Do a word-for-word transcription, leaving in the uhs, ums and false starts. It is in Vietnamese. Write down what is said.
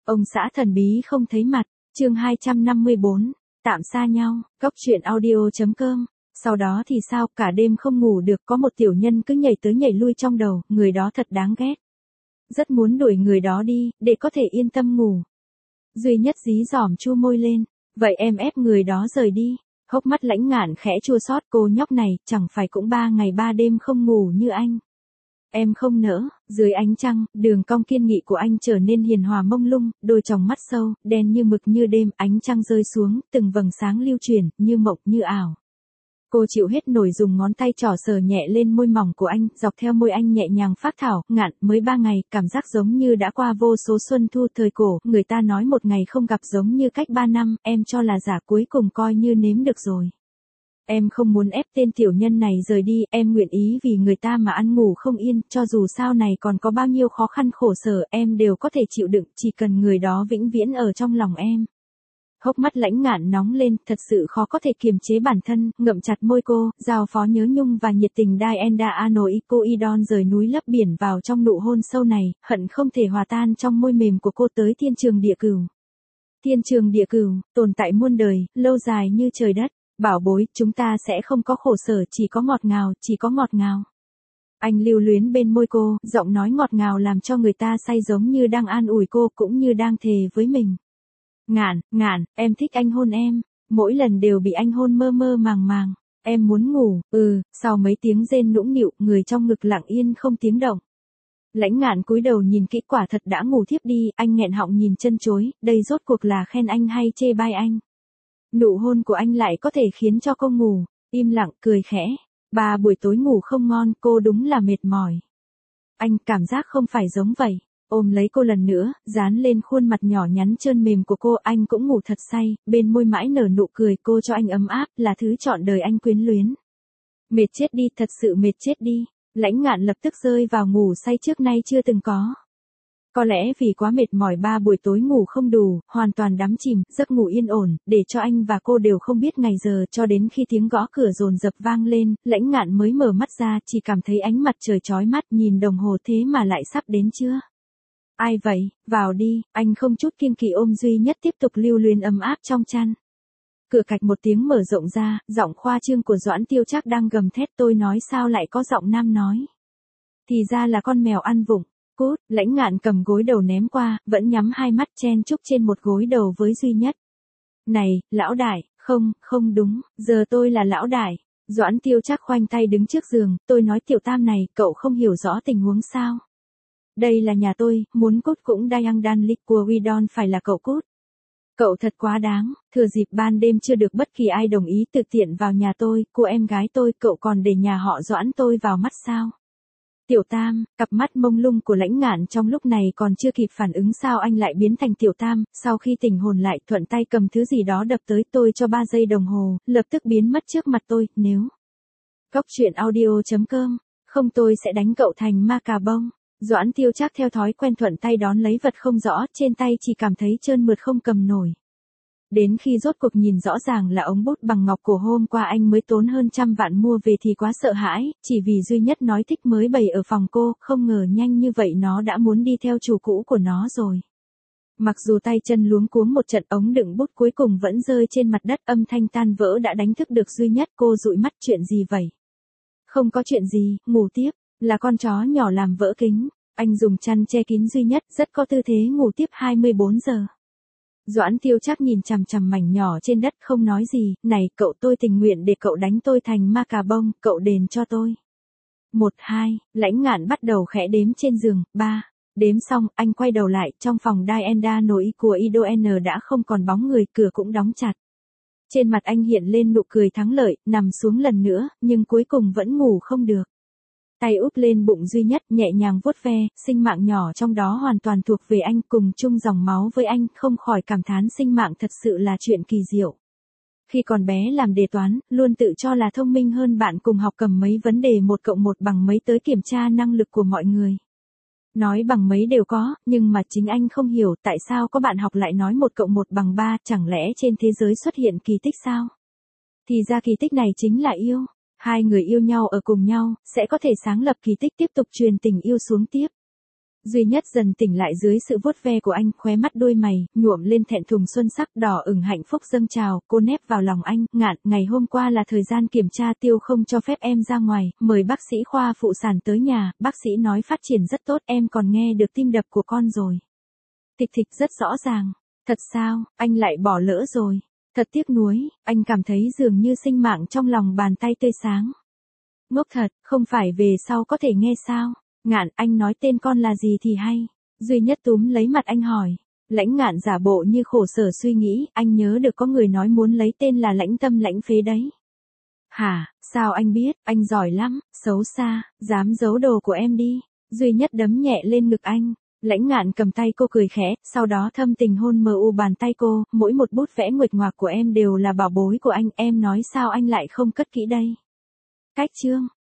Ông xã thần bí không thấy mặt, chương hai trăm năm mươi bốn, tạm xa nhau, góc truyện audio chấm com. Sau đó thì sao, cả đêm không ngủ được, có một tiểu nhân cứ nhảy tới nhảy lui trong đầu, người đó thật đáng ghét. Rất muốn đuổi người đó đi, để có thể yên tâm ngủ. Duy Nhất dí dỏm chu môi lên, vậy em ép người đó rời đi. Hốc mắt Lãnh Ngạn khẽ chua xót, cô nhóc này, chẳng phải cũng ba ngày ba đêm không ngủ như anh. Em không nỡ. Dưới ánh trăng, đường cong kiên nghị của anh trở nên hiền hòa mông lung, đôi tròng mắt sâu, đen như mực như đêm, ánh trăng rơi xuống, từng vầng sáng lưu chuyển, như mộng như ảo. Cô chịu hết nổi dùng ngón tay trỏ sờ nhẹ lên môi mỏng của anh, dọc theo môi anh nhẹ nhàng phác thảo, Ngạn, mới ba ngày, cảm giác giống như đã qua vô số xuân thu thời cổ, người ta nói một ngày không gặp giống như cách ba năm, em cho là giả, cuối cùng coi như nếm được rồi. Em không muốn ép tên tiểu nhân này rời đi, em nguyện ý vì người ta mà ăn ngủ không yên, cho dù sau này còn có bao nhiêu khó khăn khổ sở, em đều có thể chịu đựng, chỉ cần người đó vĩnh viễn ở trong lòng em. Hốc mắt Lãnh Ngạn nóng lên, thật sự khó có thể kiềm chế bản thân, ngậm chặt môi cô, giao phó nhớ nhung và nhiệt tình Dienda Anoikoidon rời núi lấp biển vào trong nụ hôn sâu này, hận không thể hòa tan trong môi mềm của cô tới thiên trường địa cửu. Thiên trường địa cửu, tồn tại muôn đời, lâu dài như trời đất. Bảo bối, chúng ta sẽ không có khổ sở, chỉ có ngọt ngào, chỉ có ngọt ngào. Anh lưu luyến bên môi cô, giọng nói ngọt ngào làm cho người ta say giống như đang an ủi cô cũng như đang thề với mình. Ngạn, Ngạn, em thích anh hôn em, mỗi lần đều bị anh hôn mơ mơ màng màng. Em muốn ngủ, ừ, sau mấy tiếng rên nũng nịu, người trong ngực lặng yên không tiếng động. Lãnh Ngạn cúi đầu nhìn kỹ, quả thật đã ngủ thiếp đi, anh nghẹn họng nhìn chân chối, đây rốt cuộc là khen anh hay chê bai anh. Nụ hôn của anh lại có thể khiến cho cô ngủ, im lặng, cười khẽ. Ba buổi tối ngủ không ngon, cô đúng là mệt mỏi. Anh cảm giác không phải giống vậy. Ôm lấy cô lần nữa, dán lên khuôn mặt nhỏ nhắn trơn mềm của cô, anh cũng ngủ thật say, bên môi mãi nở nụ cười, cô cho anh ấm áp, là thứ trọn đời anh quyến luyến. Mệt chết đi, thật sự mệt chết đi. Lãnh Ngạn lập tức rơi vào ngủ say trước nay chưa từng có. Có lẽ vì quá mệt mỏi ba buổi tối ngủ không đủ, hoàn toàn đắm chìm, giấc ngủ yên ổn, để cho anh và cô đều không biết ngày giờ, cho đến khi tiếng gõ cửa dồn dập vang lên, Lãnh Ngạn mới mở mắt ra, chỉ cảm thấy ánh mặt trời chói mắt, nhìn đồng hồ thế mà lại sắp đến chưa. Ai vậy, vào đi, anh không chút kiêng kỵ ôm Duy Nhất tiếp tục lưu luyến ấm áp trong chăn. Cửa cạch một tiếng mở rộng ra, giọng khoa trương của Doãn Tiêu Trác đang gầm thét, tôi nói sao lại có giọng nam nói. Thì ra là con mèo ăn vụng. Cút, Lãnh Ngạn cầm gối đầu ném qua, vẫn nhắm hai mắt chen chúc trên một gối đầu với Duy Nhất. Này, lão đại, không, không đúng, giờ tôi là lão đại. Doãn Tiêu Trác khoanh tay đứng trước giường, tôi nói Tiểu Tam này, cậu không hiểu rõ tình huống sao. Đây là nhà tôi, muốn cút cũng Dayang Dan Lik của Widon phải là cậu cút. Cậu thật quá đáng, thừa dịp ban đêm chưa được bất kỳ ai đồng ý tự tiện vào nhà tôi, cô em gái tôi, cậu còn để nhà họ Doãn tôi vào mắt sao? Tiểu Tam, cặp mắt mông lung của Lãnh Ngạn trong lúc này còn chưa kịp phản ứng sao anh lại biến thành Tiểu Tam, sau khi tỉnh hồn lại thuận tay cầm thứ gì đó đập tới tôi cho ba giây đồng hồ, lập tức biến mất trước mặt tôi, nếu. Góc truyện audio chấm com, không tôi sẽ đánh cậu thành ma cà bông. Doãn Tiêu Trác theo thói quen thuận tay đón lấy vật không rõ, trên tay chỉ cảm thấy trơn mượt không cầm nổi. Đến khi rốt cuộc nhìn rõ ràng là ống bút bằng ngọc của hôm qua anh mới tốn hơn trăm vạn mua về thì quá sợ hãi, chỉ vì Duy Nhất nói thích mới bày ở phòng cô, không ngờ nhanh như vậy nó đã muốn đi theo chủ cũ của nó rồi. Mặc dù tay chân luống cuống một trận, ống đựng bút cuối cùng vẫn rơi trên mặt đất, âm thanh tan vỡ đã đánh thức được Duy Nhất, cô dụi mắt, chuyện gì vậy? Không có chuyện gì, ngủ tiếp, là con chó nhỏ làm vỡ kính, anh dùng chăn che kín Duy Nhất, rất có tư thế ngủ tiếp hai mươi bốn giờ. Doãn Tiêu Trác nhìn chằm chằm mảnh nhỏ trên đất không nói gì, này cậu, tôi tình nguyện để cậu đánh tôi thành ma cà bông, cậu đền cho tôi. Một hai, Lãnh Ngạn bắt đầu khẽ đếm trên giường, ba, đếm xong, anh quay đầu lại, trong phòng Dienda nội của Idon đã không còn bóng người, cửa cũng đóng chặt. Trên mặt anh hiện lên nụ cười thắng lợi, nằm xuống lần nữa, nhưng cuối cùng vẫn ngủ không được. Tay úp lên bụng Duy Nhất, nhẹ nhàng vuốt ve, sinh mạng nhỏ trong đó hoàn toàn thuộc về anh, cùng chung dòng máu với anh, không khỏi cảm thán sinh mạng thật sự là chuyện kỳ diệu. Khi còn bé làm đề toán, luôn tự cho là thông minh hơn bạn cùng học, cầm mấy vấn đề một cộng một bằng mấy tới kiểm tra năng lực của mọi người. Nói bằng mấy đều có, nhưng mà chính anh không hiểu tại sao có bạn học lại nói một cộng một bằng ba, chẳng lẽ trên thế giới xuất hiện kỳ tích sao? Thì ra kỳ tích này chính là yêu. Hai người yêu nhau ở cùng nhau, sẽ có thể sáng lập kỳ tích tiếp tục truyền tình yêu xuống tiếp. Duy Nhất dần tỉnh lại dưới sự vuốt ve của anh, khóe mắt đôi mày, nhuộm lên thẹn thùng xuân sắc, đỏ ửng hạnh phúc dâng trào, cô nép vào lòng anh, Ngạn, ngày hôm qua là thời gian kiểm tra, Tiêu không cho phép em ra ngoài, mời bác sĩ khoa phụ sản tới nhà, bác sĩ nói phát triển rất tốt, em còn nghe được tim đập của con rồi. Thịch thịch rất rõ ràng. Thật sao, anh lại bỏ lỡ rồi. Thật tiếc nuối, anh cảm thấy dường như sinh mạng trong lòng bàn tay tươi sáng. Ngốc thật, không phải về sau có thể nghe sao? Ngạn, anh nói tên con là gì thì hay. Duy Nhất túm lấy mặt anh hỏi. Lãnh Ngạn giả bộ như khổ sở suy nghĩ, anh nhớ được có người nói muốn lấy tên là Lãnh Tâm Lãnh Phế đấy. Hả, sao anh biết, anh giỏi lắm, xấu xa, dám giấu đồ của em đi. Duy Nhất đấm nhẹ lên ngực anh. Lãnh Ngạn cầm tay cô cười khẽ, sau đó thâm tình hôn mờ u bàn tay cô, mỗi một bút vẽ nguệch ngoạc của em đều là bảo bối của anh, em nói sao anh lại không cất kỹ đây. Cách chương.